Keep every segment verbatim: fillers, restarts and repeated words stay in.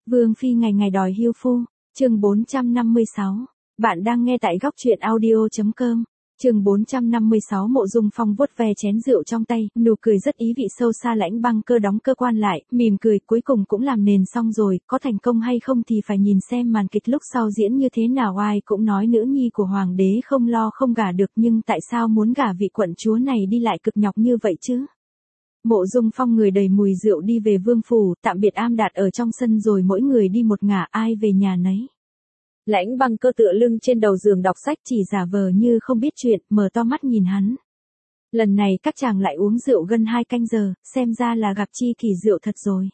Vương phi ngày ngày đòi hưu phu, chương bốn trăm năm mươi sáu. Bạn đang nghe tại góc truyện audio chấm com. Chương bốn trăm năm mươi sáu. Mộ Dung Phong vuốt ve chén rượu trong tay, nụ cười rất ý vị sâu xa. Lãnh Băng Cơ đóng cơ quan lại, mỉm cười, cuối cùng cũng làm nền xong rồi, có thành công hay không thì phải nhìn xem màn kịch lúc sau diễn như thế nào. Ai cũng nói nữ nhi của hoàng đế không lo không gả được, nhưng tại sao muốn gả vị quận chúa này đi lại cực nhọc như vậy chứ? Mộ Dung Phong người đầy mùi rượu đi về vương phủ, tạm biệt Am Đạt ở trong sân rồi mỗi người đi một ngả, ai về nhà nấy. Lãnh Băng Cơ tựa lưng trên đầu giường đọc sách, chỉ giả vờ như không biết chuyện, mở to mắt nhìn hắn. Lần này các chàng lại uống rượu gần hai canh giờ, xem ra là gặp chi kỷ rượu thật rồi.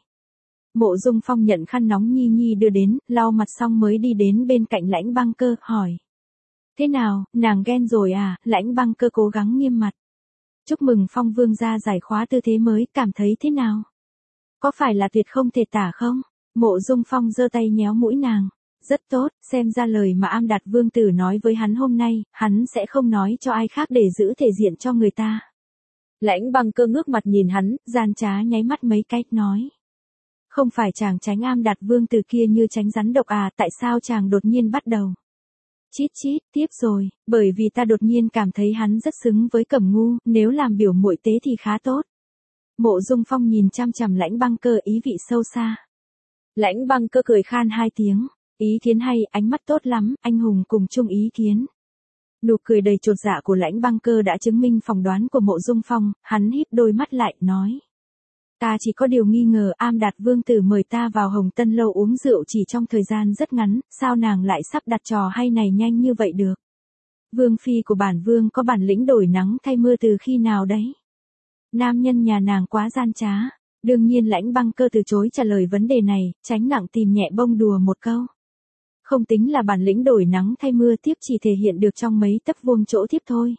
Mộ Dung Phong nhận khăn nóng Nhi Nhi đưa đến, lau mặt xong mới đi đến bên cạnh Lãnh Băng Cơ, hỏi. Thế nào, nàng ghen rồi à? Lãnh Băng Cơ cố gắng nghiêm mặt. Chúc mừng Phong vương gia giải khóa tư thế mới, cảm thấy thế nào? Có phải là tuyệt không thể tả không? Mộ Dung Phong giơ tay nhéo mũi nàng. Rất tốt, xem ra lời mà Am Đạt vương tử nói với hắn hôm nay, hắn sẽ không nói cho ai khác để giữ thể diện cho người ta. Lãnh Băng Cơ ngước mặt nhìn hắn, gian trá nháy mắt mấy cái, nói. Không phải chàng tránh Am Đạt vương tử kia như tránh rắn độc à, tại sao chàng đột nhiên bắt đầu? Chít chít, tiếp rồi, bởi vì ta đột nhiên cảm thấy hắn rất xứng với Cẩm Ngu, nếu làm biểu muội tế thì khá tốt. Mộ Dung Phong nhìn chăm chằm Lãnh Băng Cơ, ý vị sâu xa. Lãnh Băng Cơ cười khan hai tiếng. Ý kiến hay, ánh mắt tốt lắm, anh hùng cùng chung ý kiến. Nụ cười đầy chột dạ của Lãnh Băng Cơ đã chứng minh phỏng đoán của Mộ Dung Phong, hắn híp đôi mắt lại, nói. Ta chỉ có điều nghi ngờ, Am Đạt vương tử mời ta vào Hồng Tân lâu uống rượu chỉ trong thời gian rất ngắn, sao nàng lại sắp đặt trò hay này nhanh như vậy được? Vương phi của bản vương có bản lĩnh đổi nắng thay mưa từ khi nào đấy? Nam nhân nhà nàng quá gian trá. Đương nhiên Lãnh Băng Cơ từ chối trả lời vấn đề này, tránh nặng tìm nhẹ bông đùa một câu. Không tính là bản lĩnh đổi nắng thay mưa, tiếp chỉ thể hiện được trong mấy tấc vuông chỗ tiếp thôi.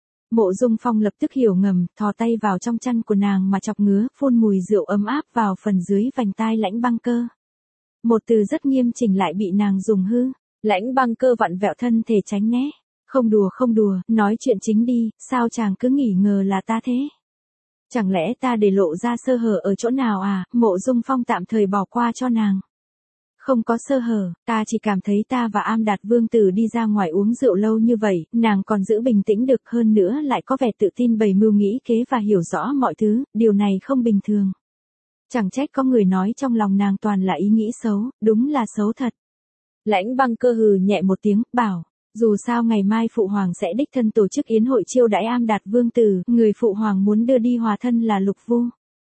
Mộ Dung Phong lập tức hiểu ngầm, thò tay vào trong chăn của nàng mà chọc ngứa, phun mùi rượu ấm áp vào phần dưới vành tai Lãnh Băng Cơ. Một từ rất nghiêm chỉnh lại bị nàng dùng hư. Lãnh Băng Cơ vặn vẹo thân thể tránh né. Không đùa không đùa, nói chuyện chính đi, sao chàng cứ nghi ngờ là ta thế? Chẳng lẽ ta để lộ ra sơ hở ở chỗ nào à? Mộ Dung Phong tạm thời bỏ qua cho nàng. Không có sơ hở, ta chỉ cảm thấy ta và Am Đạt vương tử đi ra ngoài uống rượu lâu như vậy, nàng còn giữ bình tĩnh được, hơn nữa lại có vẻ tự tin bày mưu nghĩ kế và hiểu rõ mọi thứ, điều này không bình thường. Chẳng trách có người nói trong lòng nàng toàn là ý nghĩ xấu, đúng là xấu thật. Lãnh Băng Cơ hừ nhẹ một tiếng, bảo, dù sao ngày mai phụ hoàng sẽ đích thân tổ chức yến hội chiêu đãi Am Đạt vương tử, người phụ hoàng muốn đưa đi hòa thân là Lục Vu.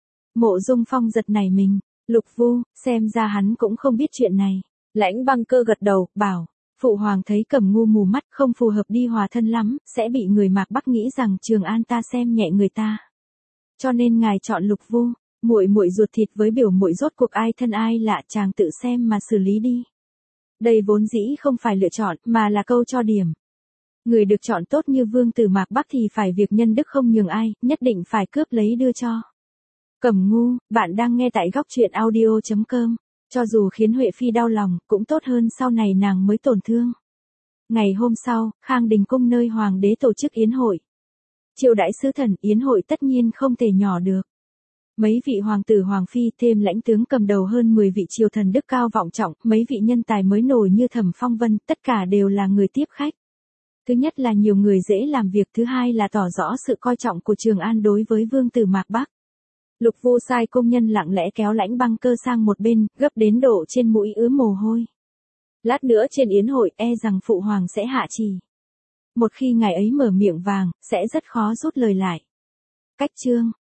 Mộ Dung Phong giật nảy mình. Lục Vu, xem ra hắn cũng không biết chuyện này. Lãnh Băng Cơ gật đầu, bảo, phụ hoàng thấy Cẩm Ngu mù mắt không phù hợp đi hòa thân lắm, sẽ bị người Mạc Bắc nghĩ rằng Trường An ta xem nhẹ người ta. Cho nên ngài chọn Lục Vu, muội muội ruột thịt với biểu muội rốt cuộc ai thân ai lạ, chàng tự xem mà xử lý đi. Đây vốn dĩ không phải lựa chọn, mà là câu cho điểm. Người được chọn tốt như vương tử Mạc Bắc thì phải việc nhân đức không nhường ai, nhất định phải cướp lấy đưa cho. Cẩm Ngu, bạn đang nghe tại góc truyện audio chấm com. Cho dù khiến Huệ Phi đau lòng, cũng tốt hơn sau này nàng mới tổn thương. Ngày hôm sau, Khang Đình cung nơi hoàng đế tổ chức yến hội. Chiêu đãi sứ thần, yến hội tất nhiên không thể nhỏ được. Mấy vị hoàng tử hoàng phi thêm lãnh tướng cầm đầu hơn mười vị triều thần đức cao vọng trọng, mấy vị nhân tài mới nổi như Thẩm Phong Vân, tất cả đều là người tiếp khách. Thứ nhất là nhiều người dễ làm việc, thứ hai là tỏ rõ sự coi trọng của Trường An đối với vương tử Mạc Bắc. Lục Vu sai công nhân lặng lẽ kéo Lãnh Băng Cơ sang một bên, gấp đến độ trên mũi ứa mồ hôi. Lát nữa trên yến hội, e rằng phụ hoàng sẽ hạ chỉ. Một khi ngài ấy mở miệng vàng, sẽ rất khó rút lời lại. Cách chương,